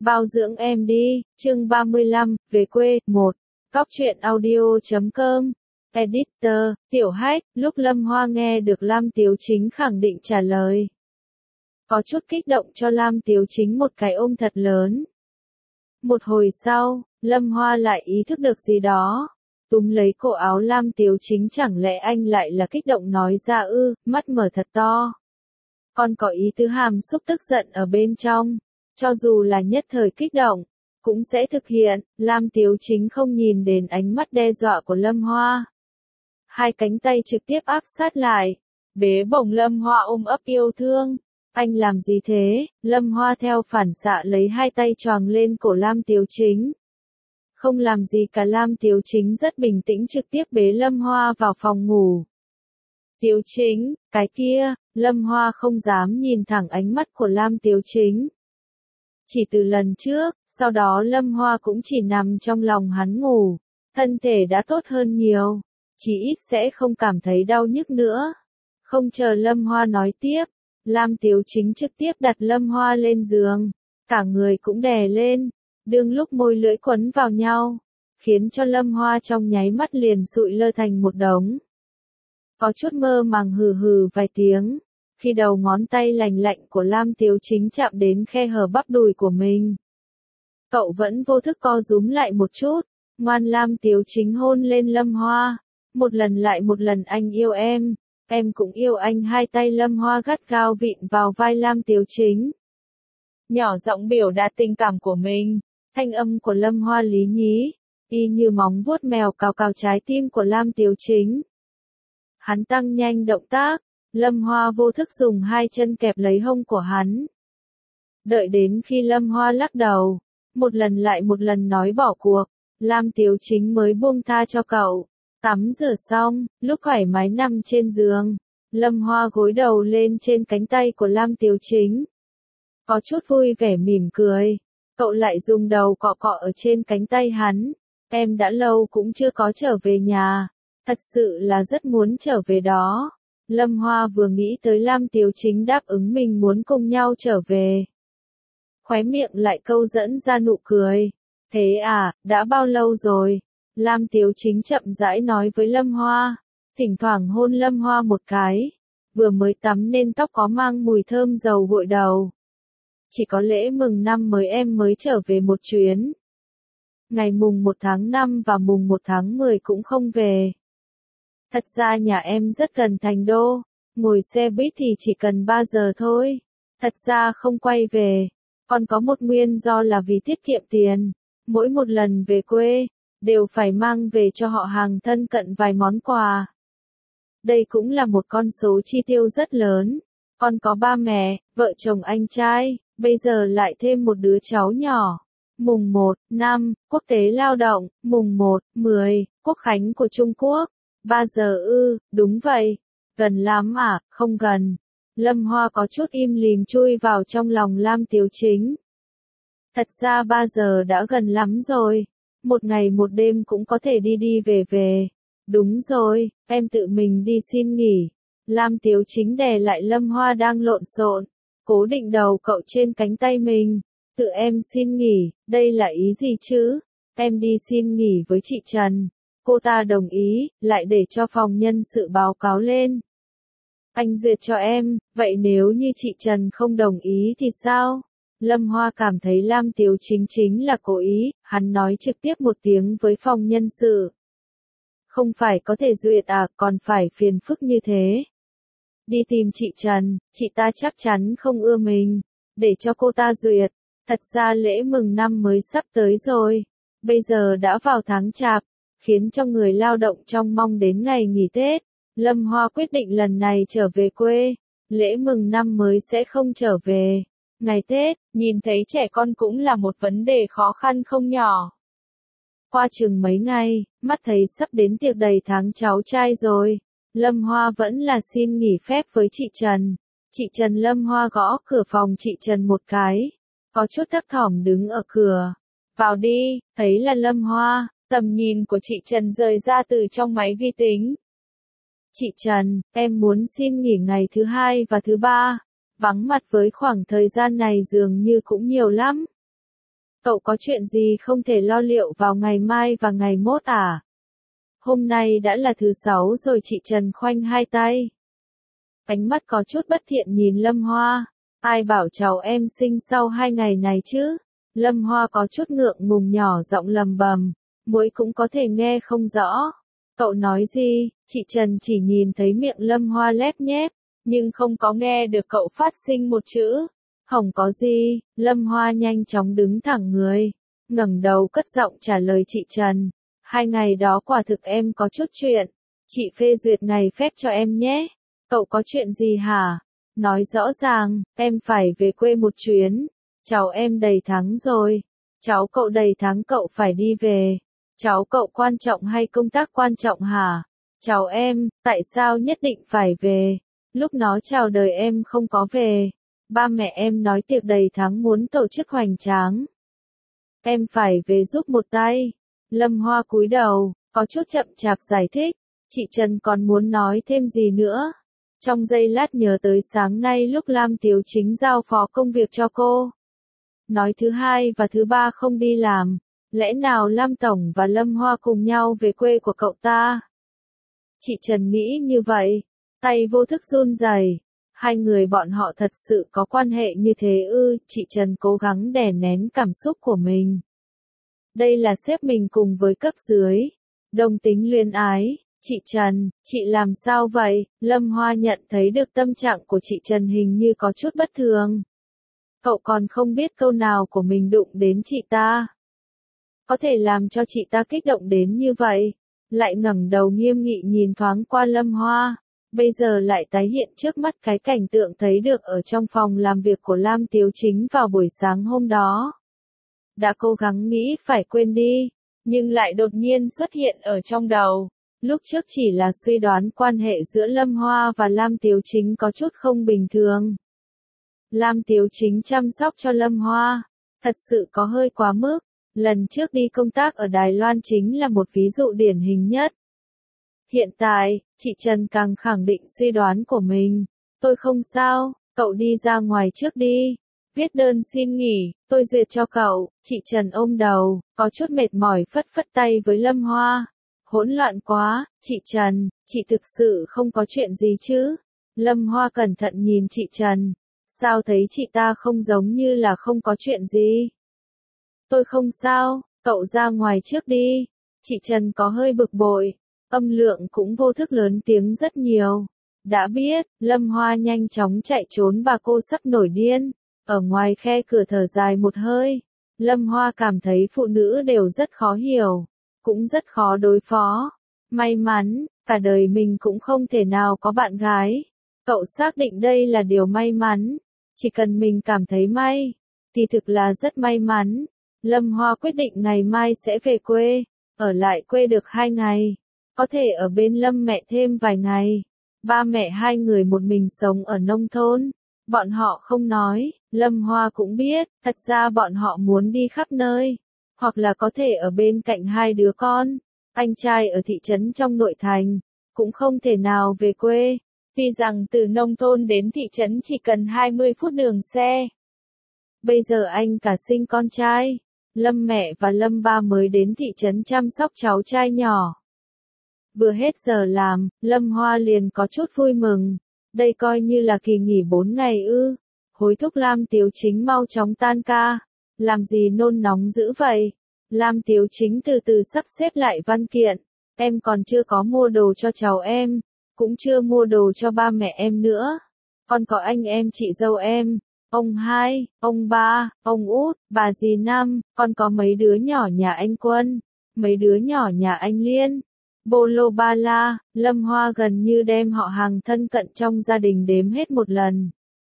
Bao dưỡng em đi, chương 35, về quê, 1. Cóc truyện audio.com. Editor, Tiểu Hách, lúc Lâm Hoa nghe được Lam Tiếu Chính khẳng định trả lời. Có chút kích động cho Lam Tiếu Chính một cái ôm thật lớn. Một hồi sau, Lâm Hoa lại ý thức được gì đó. Túm lấy cổ áo Lam Tiếu Chính, chẳng lẽ anh lại là kích động nói ra mắt mở thật to. Còn có ý tứ hàm xúc tức giận ở bên trong. Cho dù là nhất thời kích động, cũng sẽ thực hiện. Lam Tiếu Chính không nhìn đến ánh mắt đe dọa của Lâm Hoa. Hai cánh tay trực tiếp áp sát lại, bế bổng Lâm Hoa ôm ấp yêu thương. Anh làm gì thế? Lâm Hoa theo phản xạ lấy hai tay choàng lên cổ Lam Tiếu Chính. Không làm gì cả. Lam Tiếu Chính rất bình tĩnh trực tiếp bế Lâm Hoa vào phòng ngủ. Tiếu Chính, cái kia, Lâm Hoa không dám nhìn thẳng ánh mắt của Lam Tiếu Chính. Chỉ từ lần trước, sau đó Lâm Hoa cũng chỉ nằm trong lòng hắn ngủ. Thân thể đã tốt hơn nhiều, chỉ ít sẽ không cảm thấy đau nhức nữa. Không chờ Lâm Hoa nói tiếp, Lam Tiếu Chính trực tiếp đặt Lâm Hoa lên giường, cả người cũng đè lên, đương lúc môi lưỡi quấn vào nhau, khiến cho Lâm Hoa trong nháy mắt liền sụi lơ thành một đống. Có chút mơ màng hừ hừ vài tiếng, khi đầu ngón tay lành lạnh của Lam Tiếu Chính chạm đến khe hở bắp đùi của mình. Cậu vẫn vô thức co rúm lại một chút, ngoan. Lam Tiếu Chính hôn lên Lâm Hoa, một lần lại một lần. Anh yêu em cũng yêu anh. Hai tay Lâm Hoa gắt gao vịn vào vai Lam Tiếu Chính, nhỏ giọng biểu đạt tình cảm của mình. Thanh âm của Lâm Hoa lý nhí, y như móng vuốt mèo cào cào trái tim của Lam Tiếu Chính. Hắn tăng nhanh động tác, Lâm Hoa vô thức dùng hai chân kẹp lấy hông của hắn. Đợi đến khi Lâm Hoa lắc đầu, một lần lại một lần nói bỏ cuộc, Lam Tiếu Chính mới buông tha cho cậu. Tắm rửa xong, lúc thoải mái nằm trên giường, Lâm Hoa gối đầu lên trên cánh tay của Lam Tiếu Chính. Có chút vui vẻ mỉm cười, cậu lại dùng đầu cọ cọ ở trên cánh tay hắn. Em đã lâu cũng chưa có trở về nhà, thật sự là rất muốn trở về đó. Lâm Hoa vừa nghĩ tới Lam Tiếu Chính đáp ứng mình muốn cùng nhau trở về, khóe miệng lại câu dẫn ra nụ cười. Thế à, đã bao lâu rồi? Lam Tiếu Chính chậm rãi nói với Lâm Hoa, thỉnh thoảng hôn Lâm Hoa một cái. Vừa mới tắm nên tóc có mang mùi thơm dầu gội đầu. Chỉ có lễ mừng năm mới em mới trở về một chuyến. Ngày mùng 1 tháng 5 và mùng 1 tháng 10 cũng không về. Thật ra nhà em rất gần thành đô, ngồi xe buýt thì chỉ cần 3 giờ thôi. Thật ra không quay về, còn có một nguyên do là vì tiết kiệm tiền. Mỗi một lần về quê, đều phải mang về cho họ hàng thân cận vài món quà. Đây cũng là một con số chi tiêu rất lớn. Còn có ba mẹ, vợ chồng anh trai, bây giờ lại thêm một đứa cháu nhỏ. Mùng 1, 5, Quốc tế lao động, mùng 1, 10, Quốc khánh của Trung Quốc. 3 giờ đúng vậy. Gần lắm à? Không gần. Lâm Hoa có chút im lìm chui vào trong lòng Lam Tiếu Chính. Thật ra 3 giờ đã gần lắm rồi. Một ngày một đêm cũng có thể đi đi về về. Đúng rồi, em tự mình đi xin nghỉ. Lam Tiếu Chính đè lại Lâm Hoa đang lộn xộn, cố định đầu cậu trên cánh tay mình. Tự em xin nghỉ, đây là ý gì chứ? Em đi xin nghỉ với chị Trần. Cô ta đồng ý, lại để cho phòng nhân sự báo cáo lên. Anh duyệt cho em, vậy nếu như chị Trần không đồng ý thì sao? Lâm Hoa cảm thấy Lam Tiếu Chính chính là cố ý, hắn nói trực tiếp một tiếng với phòng nhân sự. Không phải có thể duyệt à, còn phải phiền phức như thế. Đi tìm chị Trần, chị ta chắc chắn không ưa mình, để cho cô ta duyệt. Thật ra lễ mừng năm mới sắp tới rồi, bây giờ đã vào tháng Chạp, khiến cho người lao động trong mong đến ngày nghỉ Tết. Lâm Hoa quyết định lần này trở về quê, lễ mừng năm mới sẽ không trở về. Ngày Tết, nhìn thấy trẻ con cũng là một vấn đề khó khăn không nhỏ. Qua chừng mấy ngày, mắt thấy sắp đến tiệc đầy tháng cháu trai rồi. Lâm Hoa vẫn là xin nghỉ phép với chị Trần. Chị Trần. Lâm Hoa gõ cửa phòng chị Trần một cái, có chút thấp thỏm đứng ở cửa. Vào đi, thấy là Lâm Hoa, tầm nhìn của chị Trần rời ra từ trong máy vi tính. Chị Trần, em muốn xin nghỉ ngày thứ 2 và thứ 3. Vắng mặt với khoảng thời gian này dường như cũng nhiều lắm. Cậu có chuyện gì không thể lo liệu vào ngày mai và ngày mốt à? Hôm nay đã là thứ sáu rồi, chị Trần khoanh hai tay. Ánh mắt có chút bất thiện nhìn Lâm Hoa. Ai bảo cháu em sinh sau 2 ngày này chứ? Lâm Hoa có chút ngượng ngùng nhỏ giọng lầm bầm. Muội cũng có thể nghe không rõ. Cậu nói gì? Chị Trần chỉ nhìn thấy miệng Lâm Hoa lép nhép, nhưng không có nghe được cậu phát sinh một chữ. Không có gì. Lâm Hoa nhanh chóng đứng thẳng người, ngẩng đầu cất giọng trả lời chị Trần. 2 ngày đó quả thực em có chút chuyện. Chị phê duyệt ngày phép cho em nhé. Cậu có chuyện gì hả? Nói rõ ràng, em phải về quê một chuyến. Cháu em đầy tháng rồi. Cháu cậu đầy tháng cậu phải đi về. Cháu cậu quan trọng hay công tác quan trọng hả? Cháu em, tại sao nhất định phải về? Lúc nó chào đời em không có về. Ba mẹ em nói tiệc đầy tháng muốn tổ chức hoành tráng. Em phải về giúp một tay. Lâm Hoa cúi đầu, có chút chậm chạp giải thích. Chị Trần còn muốn nói thêm gì nữa? Trong giây lát nhớ tới sáng nay lúc Lam Tiếu Chính giao phó công việc cho cô. Nói thứ hai và thứ ba không đi làm. Lẽ nào Lam Tổng và Lâm Hoa cùng nhau về quê của cậu ta? Chị Trần nghĩ như vậy. Tay vô thức run rẩy. Hai người bọn họ thật sự có quan hệ như thế ư? Chị Trần cố gắng đè nén cảm xúc của mình. Đây là sếp mình cùng với cấp dưới. Đồng tính luyến ái. Chị Trần, chị làm sao vậy? Lâm Hoa nhận thấy được tâm trạng của chị Trần hình như có chút bất thường. Cậu còn không biết câu nào của mình đụng đến chị ta. Có thể làm cho chị ta kích động đến như vậy. Lại ngẩng đầu nghiêm nghị nhìn thoáng qua Lâm Hoa. Bây giờ lại tái hiện trước mắt cái cảnh tượng thấy được ở trong phòng làm việc của Lam Tiếu Chính vào buổi sáng hôm đó. Đã cố gắng nghĩ phải quên đi, nhưng lại đột nhiên xuất hiện ở trong đầu. Lúc trước chỉ là suy đoán quan hệ giữa Lâm Hoa và Lam Tiếu Chính có chút không bình thường. Lam Tiếu Chính chăm sóc cho Lâm Hoa, thật sự có hơi quá mức. Lần trước đi công tác ở Đài Loan chính là một ví dụ điển hình nhất. Hiện tại, chị Trần càng khẳng định suy đoán của mình. Tôi không sao, cậu đi ra ngoài trước đi. Viết đơn xin nghỉ, tôi duyệt cho cậu. Chị Trần ôm đầu, có chút mệt mỏi phất phất tay với Lâm Hoa. Hỗn loạn quá, chị Trần, chị thực sự không có chuyện gì chứ? Lâm Hoa cẩn thận nhìn chị Trần. Sao thấy chị ta không giống như là không có chuyện gì? Tôi không sao, cậu ra ngoài trước đi. Chị Trần có hơi bực bội. Âm lượng cũng vô thức lớn tiếng rất nhiều. Đã biết, Lâm Hoa nhanh chóng chạy trốn và cô sắp nổi điên. Ở ngoài khe cửa thở dài một hơi. Lâm Hoa cảm thấy phụ nữ đều rất khó hiểu. Cũng rất khó đối phó. May mắn, cả đời mình cũng không thể nào có bạn gái. Cậu xác định đây là điều may mắn. Chỉ cần mình cảm thấy may, thì thực là rất may mắn. Lâm Hoa quyết định ngày mai sẽ về quê. Ở lại quê được 2 ngày. Có thể ở bên Lâm mẹ thêm vài ngày. Ba mẹ hai người một mình sống ở nông thôn. Bọn họ không nói, Lâm Hoa cũng biết, thật ra bọn họ muốn đi khắp nơi. Hoặc là có thể ở bên cạnh hai đứa con. Anh trai ở thị trấn trong nội thành. Cũng không thể nào về quê. Tuy rằng từ nông thôn đến thị trấn chỉ cần 20 phút đường xe. Bây giờ anh cả sinh con trai. Lâm mẹ và Lâm ba mới đến thị trấn chăm sóc cháu trai nhỏ. Vừa hết giờ làm, Lâm Hoa liền có chút vui mừng. Đây coi như là kỳ nghỉ 4 ngày ư. Hối thúc Lam Tiếu Chính mau chóng tan ca. Làm gì nôn nóng dữ vậy? Lam Tiếu Chính từ từ sắp xếp lại văn kiện. Em còn chưa có mua đồ cho cháu em. Cũng chưa mua đồ cho ba mẹ em nữa. Còn có anh em chị dâu em. Ông hai, ông ba, ông út, bà dì năm. Còn có mấy đứa nhỏ nhà anh Quân. Mấy đứa nhỏ nhà anh Liên. Bô lô ba la, Lâm Hoa gần như đem họ hàng thân cận trong gia đình đếm hết một lần.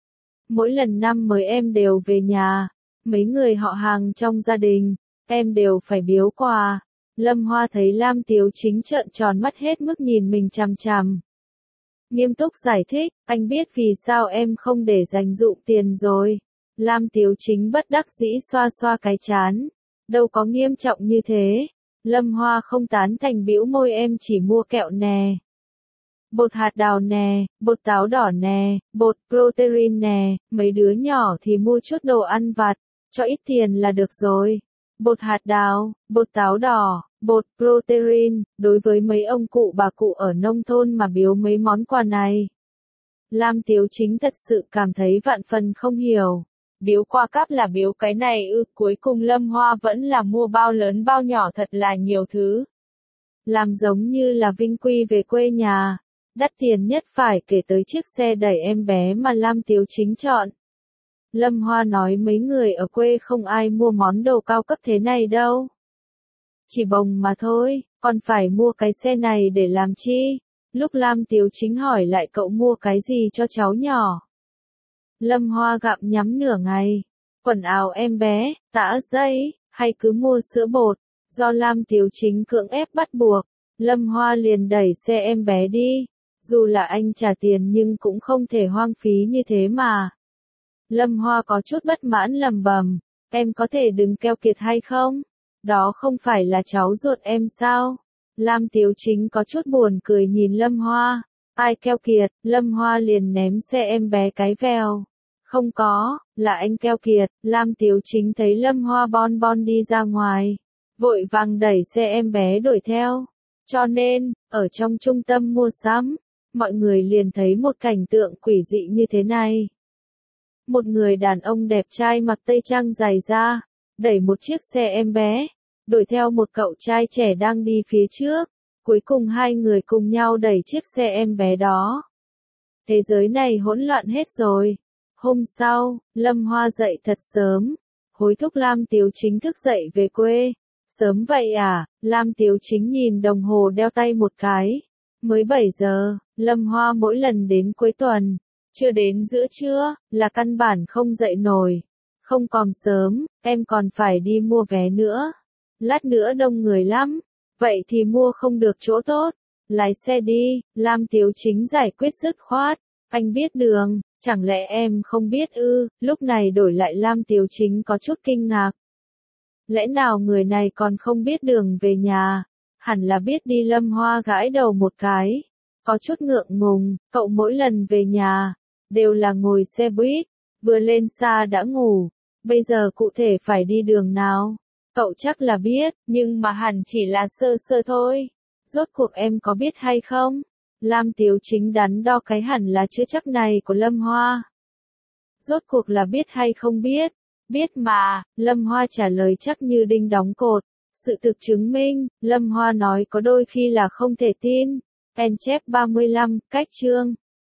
Mỗi lần năm mới em đều về nhà, mấy người họ hàng trong gia đình, em đều phải biếu quà. Lâm Hoa thấy Lam Tiếu Chính trợn tròn mắt hết mức nhìn mình chằm chằm. Nghiêm túc giải thích, anh biết vì sao em không để dành dụm tiền rồi. Lam Tiếu Chính bất đắc dĩ xoa xoa cái trán. Đâu có nghiêm trọng như thế. Lâm Hoa không tán thành bĩu môi, em chỉ mua kẹo nè. Bột hạt đào nè, bột táo đỏ nè, bột protein nè, mấy đứa nhỏ thì mua chút đồ ăn vặt, cho ít tiền là được rồi. bột hạt đào, bột táo đỏ, bột protein, đối với mấy ông cụ bà cụ ở nông thôn mà biếu mấy món quà này. Lam Tiếu Chính thật sự cảm thấy vạn phần không hiểu. Biếu qua cáp là biếu cái này ư, cuối cùng Lâm Hoa vẫn là mua bao lớn bao nhỏ thật là nhiều thứ. Làm giống như là vinh quy về quê nhà. Đắt tiền nhất phải kể tới chiếc xe đẩy em bé mà Lam Tiếu Chính chọn. Lâm Hoa nói mấy người ở quê không ai mua món đồ cao cấp thế này đâu. Chỉ bồng mà thôi, còn phải mua cái xe này để làm chi? Lúc Lam Tiếu Chính hỏi lại cậu mua cái gì cho cháu nhỏ. Lâm Hoa gặm nhắm nửa ngày. Quần áo em bé, tã dây, hay cứ mua sữa bột. Do Lam Tiếu Chính cưỡng ép bắt buộc, Lâm Hoa liền đẩy xe em bé đi. Dù là anh trả tiền nhưng cũng không thể hoang phí như thế mà. Lâm Hoa có chút bất mãn lầm bầm, em có thể đừng keo kiệt hay không? Đó không phải là cháu ruột em sao? Lam Tiếu Chính có chút buồn cười nhìn Lâm Hoa. Ai keo kiệt? Lâm Hoa liền ném xe em bé cái vèo. Không có, là anh keo kiệt. Lam Tiếu Chính thấy Lâm Hoa bon bon đi ra ngoài, vội vàng đẩy xe em bé đuổi theo. Cho nên, ở trong trung tâm mua sắm, mọi người liền thấy một cảnh tượng quỷ dị như thế này. Một người đàn ông đẹp trai mặc tây trang dài da, đẩy một chiếc xe em bé, đuổi theo một cậu trai trẻ đang đi phía trước. Cuối cùng hai người cùng nhau đẩy chiếc xe em bé đó. Thế giới này hỗn loạn hết rồi. Hôm sau, Lâm Hoa dậy thật sớm, hối thúc Lam Tiếu Chính thức dậy về quê. Sớm vậy à? Lam Tiếu Chính nhìn đồng hồ đeo tay một cái. Mới 7 giờ, Lâm Hoa mỗi lần đến cuối tuần, chưa đến giữa trưa, là căn bản không dậy nổi. Không còn sớm, em còn phải đi mua vé nữa. Lát nữa đông người lắm. Vậy thì mua không được chỗ tốt. Lái xe đi, Lam Tiếu Chính giải quyết dứt khoát. Anh biết đường, chẳng lẽ em không biết ư? Lúc này đổi lại Lam Tiếu Chính có chút kinh ngạc. Lẽ nào người này còn không biết đường về nhà? Hẳn là biết đi. Lâm Hoa gãi đầu một cái. Có chút ngượng ngùng, cậu mỗi lần về nhà, đều là ngồi xe buýt, vừa lên xa đã ngủ. Bây giờ cụ thể phải đi đường nào? Cậu chắc là biết, nhưng mà hẳn chỉ là sơ sơ thôi. Rốt cuộc em có biết hay không? Lam Tiếu Chính đắn đo cái hẳn là chưa chắc này của Lâm Hoa. Rốt cuộc là biết hay không biết? Biết mà, Lâm Hoa trả lời chắc như đinh đóng cột. Sự thực chứng minh, Lâm Hoa nói có đôi khi là không thể tin. En chép 35, cách chương.